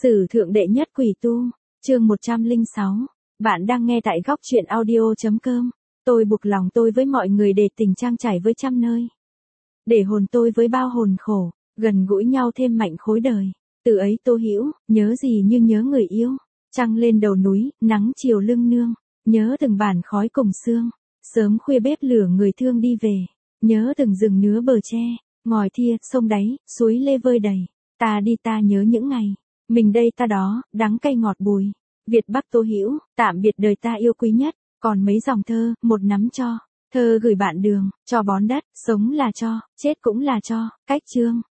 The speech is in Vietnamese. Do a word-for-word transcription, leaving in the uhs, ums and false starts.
Sử thượng đệ nhất quỷ tu, chương một trăm lẻ sáu. Bạn đang nghe tại góc truyện audio.com. Tôi buộc lòng tôi với mọi người để tình trang trải với trăm nơi. Để hồn tôi với bao hồn khổ, gần gũi nhau thêm mạnh khối đời. Từ ấy Tô Hữu, nhớ gì như nhớ người yêu. Trăng lên đầu núi, nắng chiều lưng nương. Nhớ từng bản khói cùng sương. Sớm khuya bếp lửa người thương đi về. Nhớ từng rừng nứa bờ tre, ngòi thia, sông đáy, suối lê vơi đầy. Ta đi ta nhớ những ngày. Mình đây ta đó, đắng cay ngọt bùi. Việt Bắc Tô Hữu, tạm biệt đời ta yêu quý nhất. Còn mấy dòng thơ, một nắm cho. Thơ gửi bạn đường, cho bón đất, sống là cho, chết cũng là cho. Cách chương.